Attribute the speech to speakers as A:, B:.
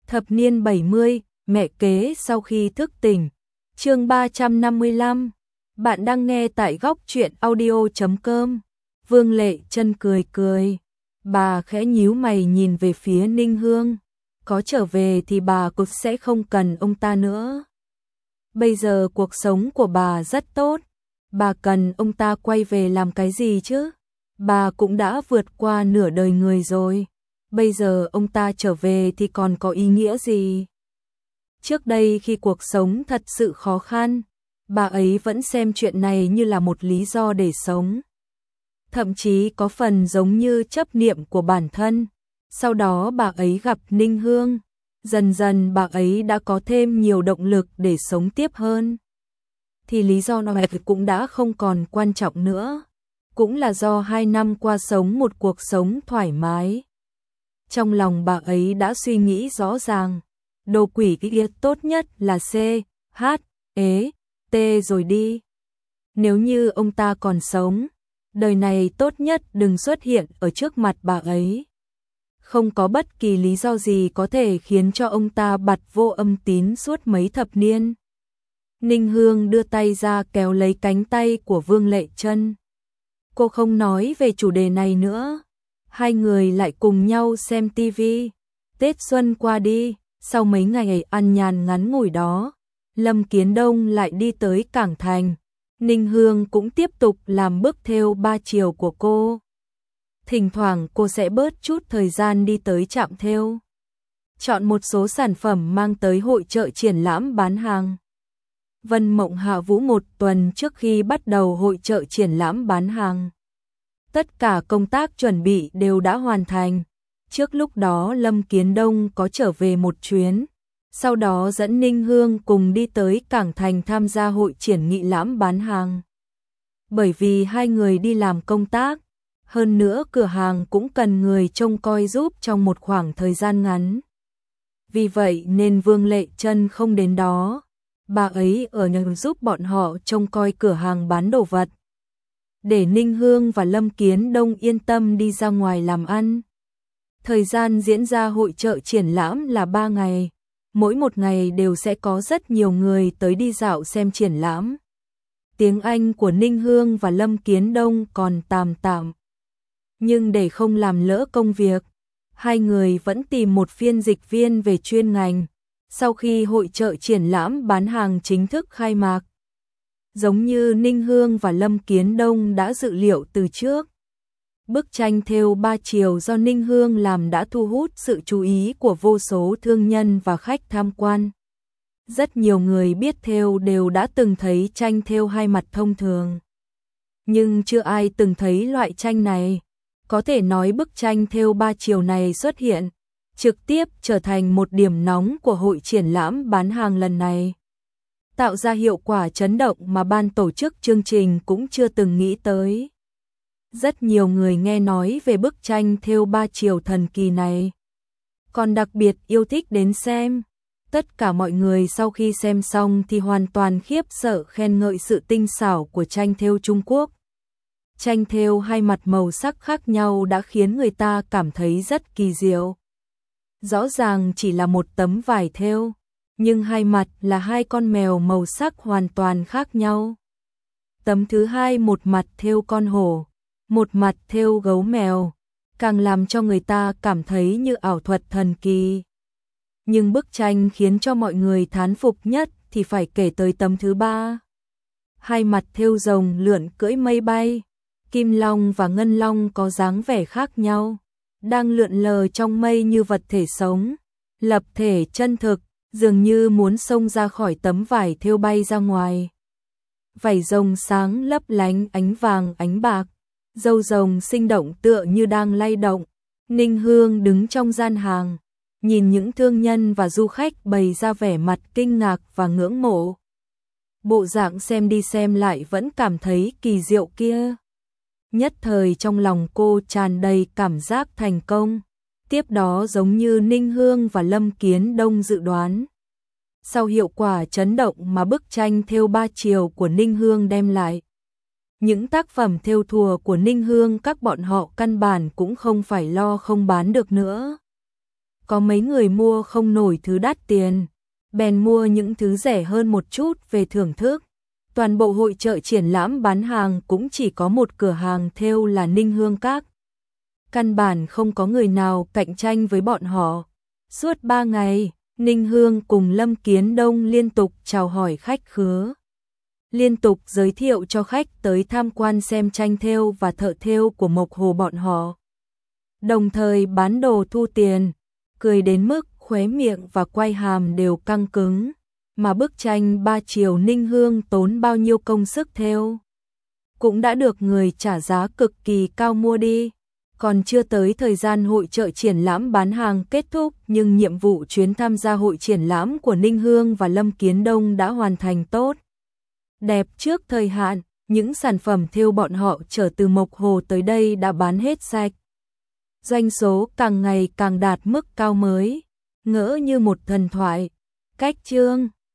A: Thập niên 70, mẹ kế sau khi thức tỉnh. Chương 355. Bạn đang nghe tại góc truyện audio.com. Vương Lệ Chân cười cười. Bà khẽ nhíu mày nhìn về phía Ninh Hương. Có trở về thì bà cũng sẽ không cần ông ta nữa. Bây giờ cuộc sống của bà rất tốt. Bà cần ông ta quay về làm cái gì chứ? Bà cũng đã vượt qua nửa đời người rồi. Bây giờ ông ta trở về thì còn có ý nghĩa gì? Trước đây khi cuộc sống thật sự khó khăn, bà ấy vẫn xem chuyện này như là một lý do để sống. Thậm chí có phần giống như chấp niệm của bản thân. Sau đó bà ấy gặp Ninh Hương. Dần dần bà ấy đã có thêm nhiều động lực để sống tiếp hơn. Thì lý do này cũng đã không còn quan trọng nữa. Cũng là do 2 năm qua sống một cuộc sống thoải mái. Trong lòng bà ấy đã suy nghĩ rõ ràng. Đồ quỷ kia tốt nhất là C, H, E, T rồi đi. Nếu như ông ta còn sống, đời này tốt nhất đừng xuất hiện ở trước mặt bà ấy. Không có bất kỳ lý do gì có thể khiến cho ông ta bặt vô âm tín suốt mấy thập niên. Ninh Hương đưa tay ra kéo lấy cánh tay của Vương Lệ Chân. Cô không nói về chủ đề này nữa. Hai người lại cùng nhau xem tivi. Tết xuân qua đi, sau mấy ngày ăn nhàn ngắn ngủi đó, Lâm Kiến Đông lại đi tới Cảng Thành. Ninh Hương cũng tiếp tục làm bức thêu 3 chiều của cô. Thỉnh thoảng cô sẽ bớt chút thời gian đi tới trạm thêu, chọn một số sản phẩm mang tới hội chợ triển lãm bán hàng. Vân Mộng hạ vũ một tuần trước khi bắt đầu hội chợ triển lãm bán hàng. Tất cả công tác chuẩn bị đều đã hoàn thành. Trước lúc đó Lâm Kiến Đông có trở về một chuyến, sau đó dẫn Ninh Hương cùng đi tới Cảng Thành tham gia hội triển nghị lãm bán hàng. Bởi vì hai người đi làm công tác, hơn nữa cửa hàng cũng cần người trông coi giúp trong một khoảng thời gian ngắn. Vì vậy nên Vương Lệ Chân không đến đó. Bà ấy ở nhà giúp bọn họ trông coi cửa hàng bán đồ vật, để Ninh Hương và Lâm Kiến Đông yên tâm đi ra ngoài làm ăn. Thời gian diễn ra hội chợ triển lãm là 3 ngày. Mỗi một ngày đều sẽ có rất nhiều người tới đi dạo xem triển lãm. Tiếng Anh của Ninh Hương và Lâm Kiến Đông còn tạm tạm. Nhưng để không làm lỡ công việc, hai người vẫn tìm một phiên dịch viên về chuyên ngành. Sau khi hội chợ triển lãm bán hàng chính thức khai mạc, giống như Ninh Hương và Lâm Kiến Đông đã dự liệu từ trước, bức tranh thêu 3 chiều do Ninh Hương làm đã thu hút sự chú ý của vô số thương nhân và khách tham quan. Rất nhiều người biết thêu đều đã từng thấy tranh thêu 2 mặt thông thường, nhưng chưa ai từng thấy loại tranh này. Có thể nói bức tranh thêu 3 chiều này xuất hiện, trực tiếp trở thành một điểm nóng của hội triển lãm bán hàng lần này, tạo ra hiệu quả chấn động mà ban tổ chức chương trình cũng chưa từng nghĩ tới. Rất nhiều người nghe nói về bức tranh thêu 3 chiều thần kỳ này, còn đặc biệt yêu thích đến xem. Tất cả mọi người sau khi xem xong thì hoàn toàn khiếp sợ khen ngợi sự tinh xảo của tranh thêu Trung Quốc. Tranh thêu 2 mặt màu sắc khác nhau đã khiến người ta cảm thấy rất kỳ diệu. Rõ ràng chỉ là một tấm vải thêu, nhưng 2 mặt là 2 con mèo màu sắc hoàn toàn khác nhau. Tấm thứ hai một mặt thêu con hổ, một mặt thêu gấu mèo, càng làm cho người ta cảm thấy như ảo thuật thần kỳ. Nhưng bức tranh khiến cho mọi người thán phục nhất thì phải kể tới tấm thứ 3. 2 mặt thêu rồng lượn cưỡi mây bay, kim long và ngân long có dáng vẻ khác nhau, đang lượn lờ trong mây như vật thể sống, lập thể chân thực, dường như muốn xông ra khỏi tấm vải thêu bay ra ngoài. Vảy rồng sáng lấp lánh ánh vàng ánh bạc, râu rồng sinh động tựa như đang lay động. Ninh Hương đứng trong gian hàng, nhìn những thương nhân và du khách bày ra vẻ mặt kinh ngạc và ngưỡng mộ. Bộ dạng xem đi xem lại vẫn cảm thấy kỳ diệu kia. Nhất thời trong lòng cô tràn đầy cảm giác thành công. Tiếp đó giống như Ninh Hương và Lâm Kiến Đông dự đoán, sau hiệu quả chấn động mà bức tranh thêu 3 chiều của Ninh Hương đem lại, những tác phẩm thêu thùa của Ninh Hương các bọn họ căn bản cũng không phải lo không bán được nữa. có mấy người mua không nổi thứ đắt tiền, bèn mua những thứ rẻ hơn một chút về thưởng thức. Toàn bộ hội chợ triển lãm bán hàng cũng chỉ có một cửa hàng thêu là Ninh Hương Các. Căn bản không có người nào cạnh tranh với bọn họ. Suốt 3 ngày, Ninh Hương cùng Lâm Kiến Đông liên tục chào hỏi khách khứa. Liên tục giới thiệu cho khách tới tham quan xem tranh thêu và thợ thêu của Mộc Hồ bọn họ. Đồng thời bán đồ thu tiền, cười đến mức khóe miệng và quai hàm đều căng cứng. Mà bức tranh 3 chiều Ninh Hương tốn bao nhiêu công sức thêu, cũng đã được người trả giá cực kỳ cao mua đi. Còn chưa tới thời gian hội chợ triển lãm bán hàng kết thúc, nhưng nhiệm vụ chuyến tham gia hội triển lãm của Ninh Hương và Lâm Kiến Đông đã hoàn thành tốt đẹp trước thời hạn. Những sản phẩm thêu bọn họ chở từ Mộc Hồ tới đây đã bán hết sạch. Doanh số càng ngày càng đạt mức cao mới, ngỡ như một thần thoại. Cách chương